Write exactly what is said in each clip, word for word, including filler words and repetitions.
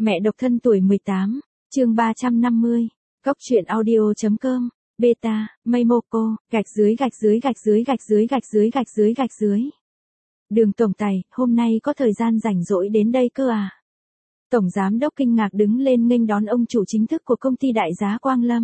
Mẹ độc thân tuổi mười tám, chương ba trăm năm mươi, Cốc truyện audio.com, beta, Meimoco, gạch dưới gạch dưới gạch dưới gạch dưới gạch dưới gạch dưới gạch dưới. Đường tổng tài, hôm nay có thời gian rảnh rỗi đến đây cơ à? Tổng giám đốc kinh ngạc đứng lên nghênh đón ông chủ chính thức của công ty Đại Giá Quang Lâm.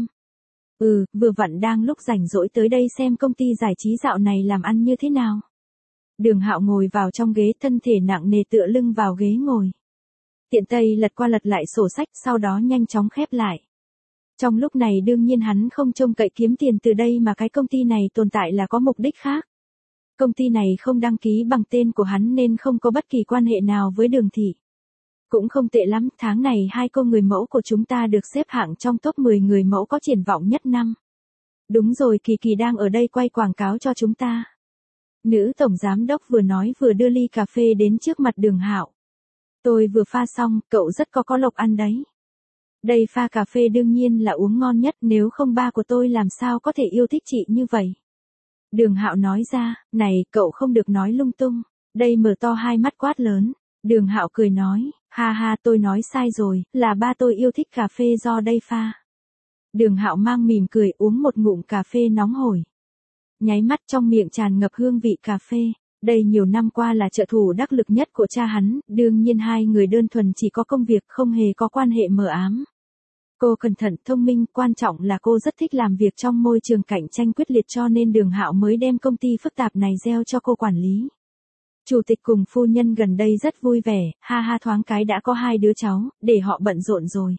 Ừ, vừa vặn đang lúc rảnh rỗi tới đây xem công ty giải trí dạo này làm ăn như thế nào. Đường Hạo ngồi vào trong ghế, thân thể nặng nề tựa lưng vào ghế ngồi. Tiện tay lật qua lật lại sổ sách, sau đó nhanh chóng khép lại. Trong lúc này đương nhiên hắn không trông cậy kiếm tiền từ đây, mà cái công ty này tồn tại là có mục đích khác. Công ty này không đăng ký bằng tên của hắn nên không có bất kỳ quan hệ nào với Đường thị. Cũng không tệ lắm, tháng này hai cô người mẫu của chúng ta được xếp hạng trong top mười người mẫu có triển vọng nhất năm. Đúng rồi, Kỳ Kỳ đang ở đây quay quảng cáo cho chúng ta. Nữ tổng giám đốc vừa nói vừa đưa ly cà phê đến trước mặt Đường Hạo. Tôi vừa pha xong, cậu rất có có lộc ăn đấy. Đây pha cà phê đương nhiên là uống ngon nhất, nếu không ba của tôi làm sao có thể yêu thích chị như vậy. Đường Hạo nói ra, này, cậu không được nói lung tung. Đây mở to hai mắt quát lớn. Đường Hạo cười nói, ha ha, tôi nói sai rồi, là ba tôi yêu thích cà phê do đây pha. Đường Hạo mang mỉm cười uống một ngụm cà phê nóng hổi. Nháy mắt trong miệng tràn ngập hương vị cà phê. Đây nhiều năm qua là trợ thủ đắc lực nhất của cha hắn, đương nhiên hai người đơn thuần chỉ có công việc, không hề có quan hệ mờ ám. Cô cẩn thận, thông minh, quan trọng là cô rất thích làm việc trong môi trường cạnh tranh quyết liệt, cho nên Đường Hạo mới đem công ty phức tạp này gieo cho cô quản lý. Chủ tịch cùng phu nhân gần đây rất vui vẻ, ha ha, thoáng cái đã có hai đứa cháu, để họ bận rộn rồi.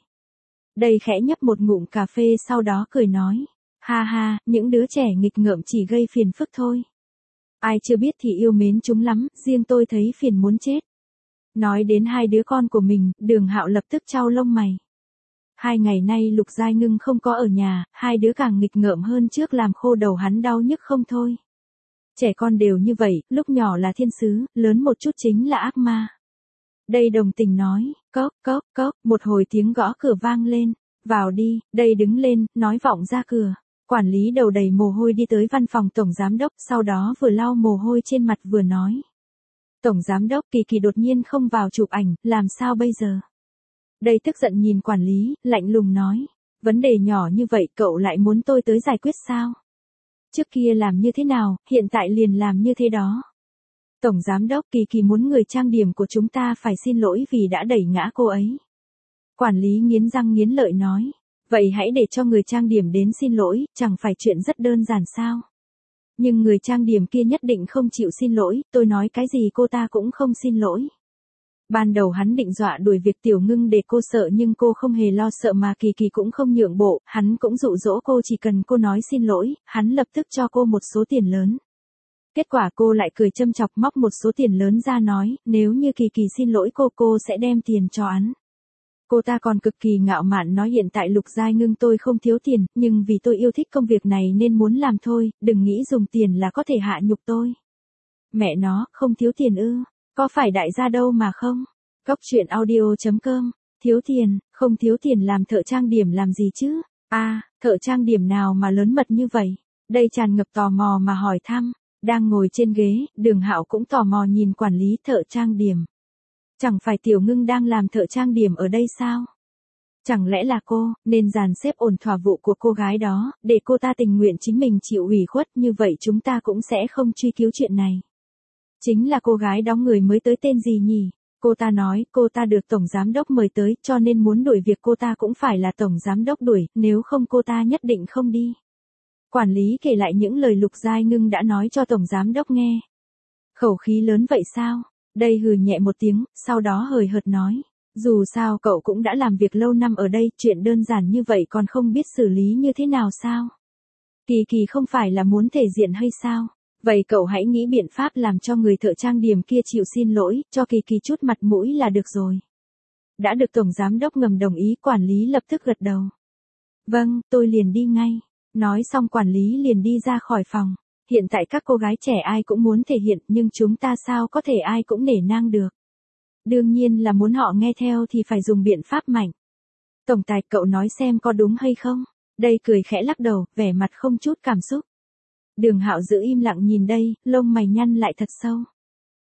Đây khẽ nhấp một ngụm cà phê sau đó cười nói, ha ha, những đứa trẻ nghịch ngợm chỉ gây phiền phức thôi. Ai chưa biết thì yêu mến chúng lắm, riêng tôi thấy phiền muốn chết. Nói đến hai đứa con của mình, Đường Hạo lập tức chau lông mày. Hai ngày nay Lục Giai Ngưng không có ở nhà, hai đứa càng nghịch ngợm hơn trước, làm khô đầu hắn đau nhức không thôi. Trẻ con đều như vậy, lúc nhỏ là thiên sứ, lớn một chút chính là ác ma. Đây đồng tình nói, cốc cốc cốc, một hồi tiếng gõ cửa vang lên, vào đi, đây đứng lên, nói vọng ra cửa. Quản lý đầu đầy mồ hôi đi tới văn phòng tổng giám đốc, sau đó vừa lau mồ hôi trên mặt vừa nói. Tổng giám đốc, Kỳ Kỳ đột nhiên không vào chụp ảnh, làm sao bây giờ? Đây tức giận nhìn quản lý, lạnh lùng nói, vấn đề nhỏ như vậy cậu lại muốn tôi tới giải quyết sao? Trước kia làm như thế nào, hiện tại liền làm như thế đó. Tổng giám đốc, Kỳ Kỳ muốn người trang điểm của chúng ta phải xin lỗi vì đã đẩy ngã cô ấy. Quản lý nghiến răng nghiến lợi nói. Vậy hãy để cho người trang điểm đến xin lỗi, chẳng phải chuyện rất đơn giản sao? Nhưng người trang điểm kia nhất định không chịu xin lỗi, tôi nói cái gì cô ta cũng không xin lỗi. Ban đầu hắn định dọa đuổi việc Tiểu Ngưng để cô sợ, nhưng cô không hề lo sợ mà Kỳ Kỳ cũng không nhượng bộ, hắn cũng dụ dỗ cô chỉ cần cô nói xin lỗi, hắn lập tức cho cô một số tiền lớn. Kết quả cô lại cười châm chọc, móc một số tiền lớn ra nói, nếu như Kỳ Kỳ xin lỗi cô, cô sẽ đem tiền cho hắn. Cô ta còn cực kỳ ngạo mạn nói, hiện tại Lục Giai Ngưng tôi không thiếu tiền, nhưng vì tôi yêu thích công việc này nên muốn làm thôi, đừng nghĩ dùng tiền là có thể hạ nhục tôi. Mẹ nó, không thiếu tiền ư, có phải đại gia đâu mà không? Cốc truyện audio.com, thiếu tiền, không thiếu tiền làm thợ trang điểm làm gì chứ? A, à, thợ trang điểm nào mà lớn mật như vậy? Đây tràn ngập tò mò mà hỏi thăm, đang ngồi trên ghế, Đường Hạo cũng tò mò nhìn quản lý thợ trang điểm. Chẳng phải Tiểu Ngưng đang làm thợ trang điểm ở đây sao? Chẳng lẽ là cô, nên dàn xếp ổn thỏa vụ của cô gái đó, để cô ta tình nguyện chính mình chịu ủy khuất, như vậy chúng ta cũng sẽ không truy cứu chuyện này. Chính là cô gái đó, người mới tới tên gì nhỉ? Cô ta nói cô ta được tổng giám đốc mời tới, cho nên muốn đuổi việc cô ta cũng phải là tổng giám đốc đuổi, nếu không cô ta nhất định không đi. Quản lý kể lại những lời Lục Giai Ngưng đã nói cho tổng giám đốc nghe. Khẩu khí lớn vậy sao? Đây hừ nhẹ một tiếng, sau đó hời hợt nói, dù sao cậu cũng đã làm việc lâu năm ở đây, chuyện đơn giản như vậy còn không biết xử lý như thế nào sao? Kỳ Kỳ không phải là muốn thể diện hay sao? Vậy cậu hãy nghĩ biện pháp làm cho người thợ trang điểm kia chịu xin lỗi, cho Kỳ Kỳ chút mặt mũi là được rồi. Đã được tổng giám đốc ngầm đồng ý, quản lý lập tức gật đầu. Vâng, tôi liền đi ngay. Nói xong quản lý liền đi ra khỏi phòng. Hiện tại các cô gái trẻ ai cũng muốn thể hiện, nhưng chúng ta sao có thể ai cũng nể nang được. Đương nhiên là muốn họ nghe theo thì phải dùng biện pháp mạnh. Tổng tài, cậu nói xem có đúng hay không? Đây cười khẽ lắc đầu, vẻ mặt không chút cảm xúc. Đường Hạo giữ im lặng nhìn đây, lông mày nhăn lại thật sâu.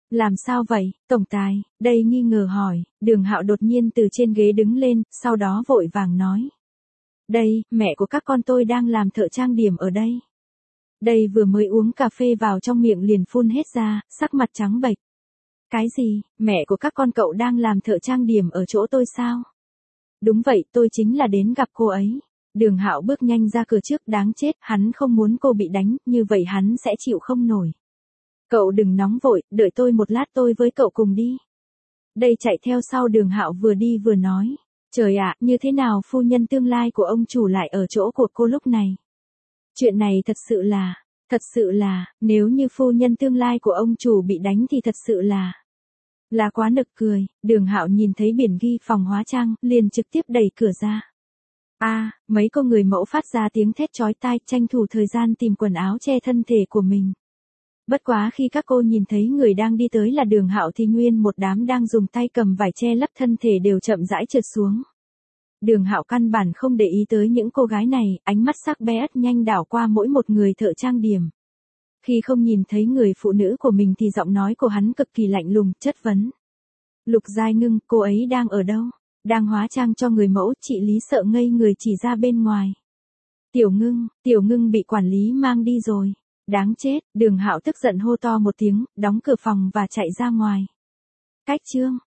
Làm sao vậy, tổng tài, đây nghi ngờ hỏi, Đường Hạo đột nhiên từ trên ghế đứng lên, sau đó vội vàng nói. Đây, mẹ của các con tôi đang làm thợ trang điểm ở đây. Đây vừa mới uống cà phê vào trong miệng liền phun hết ra, sắc mặt trắng bệch. Cái gì, mẹ của các con cậu đang làm thợ trang điểm ở chỗ tôi sao? Đúng vậy, tôi chính là đến gặp cô ấy. Đường Hạo bước nhanh ra cửa trước, đáng chết, hắn không muốn cô bị đánh, như vậy hắn sẽ chịu không nổi. Cậu đừng nóng vội, đợi tôi một lát, tôi với cậu cùng đi. Đây chạy theo sau Đường Hạo vừa đi vừa nói. Trời ạ, như thế nào phu nhân tương lai của ông chủ lại ở chỗ của cô lúc này? Chuyện này thật sự là, thật sự là, nếu như phu nhân tương lai của ông chủ bị đánh thì thật sự là, là quá nực cười. Đường Hạo nhìn thấy biển ghi phòng hóa trang, liền trực tiếp đẩy cửa ra. A, à, mấy cô người mẫu phát ra tiếng thét chói tai, tranh thủ thời gian tìm quần áo che thân thể của mình. Bất quá khi các cô nhìn thấy người đang đi tới là Đường Hạo thì nguyên một đám đang dùng tay cầm vải che lấp thân thể đều chậm rãi trượt xuống. Đường Hạo căn bản không để ý tới những cô gái này, ánh mắt sắc bén nhanh đảo qua mỗi một người thợ trang điểm. Khi không nhìn thấy người phụ nữ của mình thì giọng nói của hắn cực kỳ lạnh lùng, chất vấn. Lục Giai Ngưng, cô ấy đang ở đâu? Đang hóa trang cho người mẫu, chị Lý sợ ngây người chỉ ra bên ngoài. Tiểu Ngưng, Tiểu Ngưng bị quản lý mang đi rồi. Đáng chết, Đường Hạo tức giận hô to một tiếng, đóng cửa phòng và chạy ra ngoài. Cách chương